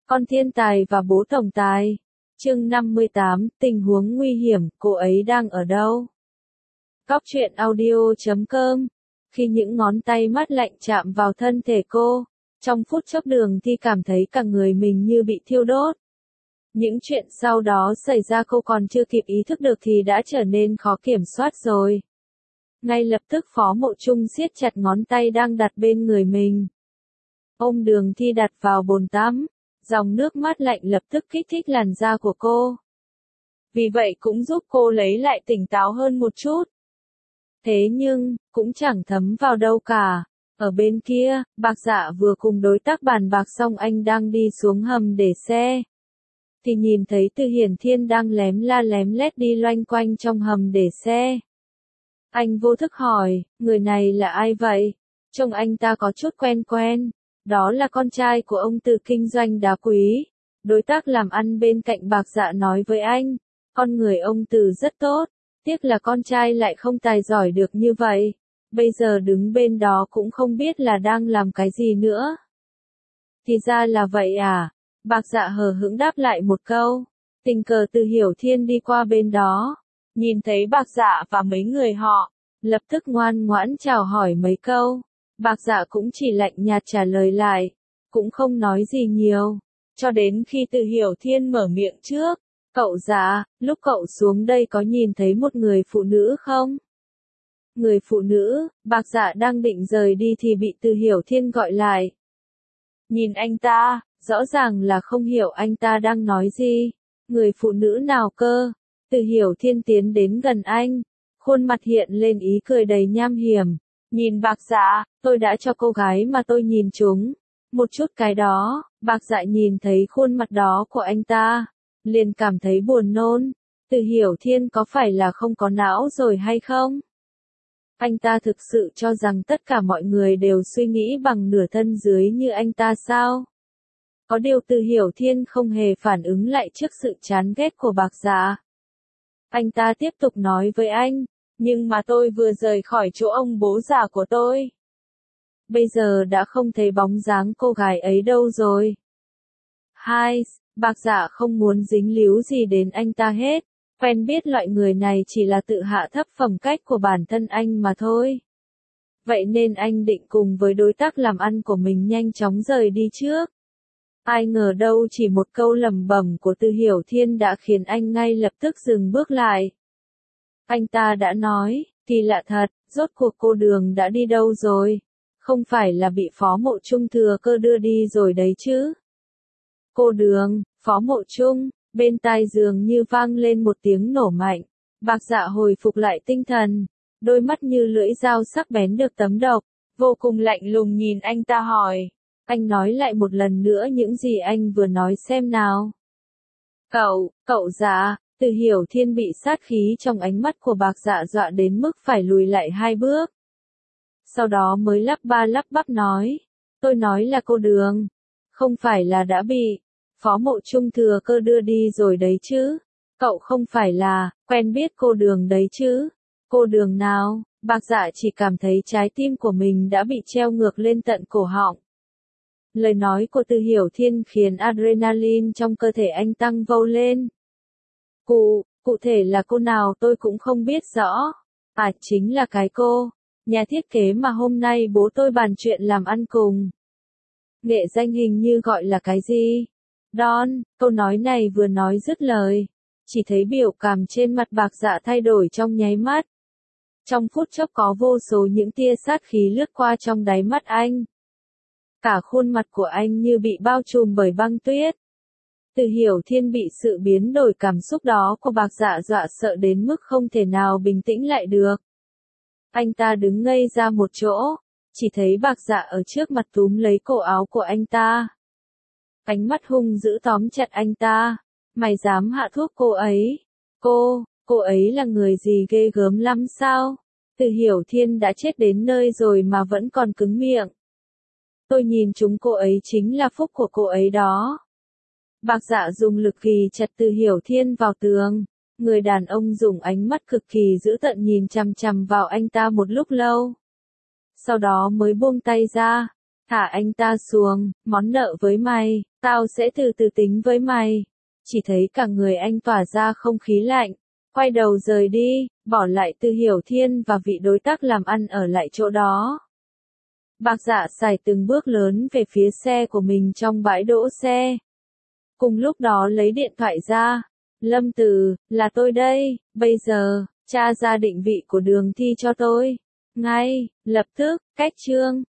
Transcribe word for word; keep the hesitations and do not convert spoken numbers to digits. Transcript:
Con thiên tài và bố tổng tài. Chương năm mươi tám, tình huống nguy hiểm, cô ấy đang ở đâu? Góc truyện audio chấm com. Khi những ngón tay mát lạnh chạm vào thân thể cô, trong phút chốc Đường Thi cảm thấy cả người mình như bị thiêu đốt. Những chuyện sau đó xảy ra cô còn chưa kịp ý thức được thì đã trở nên khó kiểm soát rồi. Ngay lập tức Phó Mộ Trung siết chặt ngón tay đang đặt bên người mình. Ôm Đường Thi đặt vào bồn tắm, dòng nước mát lạnh lập tức kích thích làn da của cô. Vì vậy cũng giúp cô lấy lại tỉnh táo hơn một chút. Thế nhưng, cũng chẳng thấm vào đâu cả. Ở bên kia, Bạc Dạ vừa cùng đối tác bàn bạc xong anh đang đi xuống hầm để xe. Thì nhìn thấy Từ Hiển Thiên đang lém la lém lét đi loanh quanh trong hầm để xe. Anh vô thức hỏi, người này là ai vậy? Trông anh ta có chút quen quen. Đó là con trai của ông Từ kinh doanh đá quý. Đối tác làm ăn bên cạnh Bạc Dạ nói với anh, con người ông Từ rất tốt, tiếc là con trai lại không tài giỏi được như vậy. Bây giờ đứng bên đó cũng không biết là đang làm cái gì nữa. Thì ra là vậy à? Bạc Dạ hờ hững đáp lại một câu. Tình cờ Từ Hiểu Thiên đi qua bên đó, nhìn thấy Bạc Dạ và mấy người họ, lập tức ngoan ngoãn chào hỏi mấy câu. Bạc Dạ cũng chỉ lạnh nhạt trả lời lại, cũng không nói gì nhiều, cho đến khi Từ Hiểu Thiên mở miệng trước. Cậu Dạ, lúc cậu xuống đây có nhìn thấy một người phụ nữ không? Người phụ nữ, Bạc Dạ đang định rời đi thì bị Từ Hiểu Thiên gọi lại. Nhìn anh ta, rõ ràng là không hiểu anh ta đang nói gì. Người phụ nữ nào cơ? Từ Hiểu Thiên tiến đến gần anh, khuôn mặt hiện lên ý cười đầy nham hiểm. Nhìn Bạc Dạ, tôi đã cho cô gái mà tôi nhìn chúng một chút cái đó. Bạc Dạ nhìn thấy khuôn mặt đó của anh ta, liền cảm thấy buồn nôn. Từ Hiểu Thiên có phải là không có não rồi hay không? Anh ta thực sự cho rằng tất cả mọi người đều suy nghĩ bằng nửa thân dưới như anh ta sao? Có điều Từ Hiểu Thiên không hề phản ứng lại trước sự chán ghét của Bạc Dạ. Anh ta tiếp tục nói với anh, nhưng mà tôi vừa rời khỏi chỗ ông bố già của tôi. Bây giờ đã không thấy bóng dáng cô gái ấy đâu rồi. Hai, Bạc Dạ không muốn dính líu gì đến anh ta hết. Quen biết loại người này chỉ là tự hạ thấp phẩm cách của bản thân anh mà thôi. Vậy nên anh định cùng với đối tác làm ăn của mình nhanh chóng rời đi trước. Ai ngờ đâu chỉ một câu lẩm bẩm của Từ Hiểu Thiên đã khiến anh ngay lập tức dừng bước lại. Anh ta đã nói, kỳ lạ thật, rốt cuộc cô Đường đã đi đâu rồi? Không phải là bị Phó Mộ Trung thừa cơ đưa đi rồi đấy chứ? Cô Đường, Phó Mộ Trung, bên tai dường như vang lên một tiếng nổ mạnh. Bạc Dạ hồi phục lại tinh thần, đôi mắt như lưỡi dao sắc bén được tấm độc, vô cùng lạnh lùng nhìn anh ta hỏi. Anh nói lại một lần nữa những gì anh vừa nói xem nào. Cậu, cậu Dạ. Từ Hiểu Thiên bị sát khí trong ánh mắt của Bạc Dạ dọa đến mức phải lùi lại hai bước. Sau đó mới lắp ba lắp bắp nói, tôi nói là cô Đường, không phải là đã bị Phó Mộ Trung thừa cơ đưa đi rồi đấy chứ? Cậu không phải là quen biết cô Đường đấy chứ? Cô Đường nào? Bạc Dạ chỉ cảm thấy trái tim của mình đã bị treo ngược lên tận cổ họng. Lời nói của Từ Hiểu Thiên khiến adrenaline trong cơ thể anh tăng vâu lên. Cụ, cụ thể là cô nào tôi cũng không biết rõ. À, chính là cái cô, nhà thiết kế mà hôm nay bố tôi bàn chuyện làm ăn cùng. Nghệ danh hình như gọi là cái gì? Don. Câu nói này vừa nói dứt lời, chỉ thấy biểu cảm trên mặt Bạc Dạ thay đổi trong nháy mắt. Trong phút chốc có vô số những tia sát khí lướt qua trong đáy mắt anh. Cả khuôn mặt của anh như bị bao trùm bởi băng tuyết. Từ Hiểu Thiên bị sự biến đổi cảm xúc đó của Bạc Dạ dọa sợ đến mức không thể nào bình tĩnh lại được. Anh ta đứng ngây ra một chỗ, chỉ thấy Bạc Dạ ở trước mặt túm lấy cổ áo của anh ta. Ánh mắt hung dữ tóm chặt anh ta. Mày dám hạ thuốc cô ấy? Cô, cô ấy là người gì ghê gớm lắm sao? Từ Hiểu Thiên đã chết đến nơi rồi mà vẫn còn cứng miệng. Tôi nhìn chúng cô ấy chính là phúc của cô ấy đó. Bạc Dạ dùng lực ghì chặt Từ Hiểu Thiên vào tường. Người đàn ông dùng ánh mắt cực kỳ dữ tợn nhìn chằm chằm vào anh ta một lúc lâu. Sau đó mới buông tay ra. Thả anh ta xuống, món nợ với mày, tao sẽ từ từ tính với mày. Chỉ thấy cả người anh tỏa ra không khí lạnh, quay đầu rời đi, bỏ lại Từ Hiểu Thiên và vị đối tác làm ăn ở lại chỗ đó. Bạc Dạ xài từng bước lớn về phía xe của mình trong bãi đỗ xe. Cùng lúc đó lấy điện thoại ra. Lâm Từ, là tôi đây, bây giờ, tra ra định vị của Đường Thi cho tôi. Ngay, lập tức, cách chương.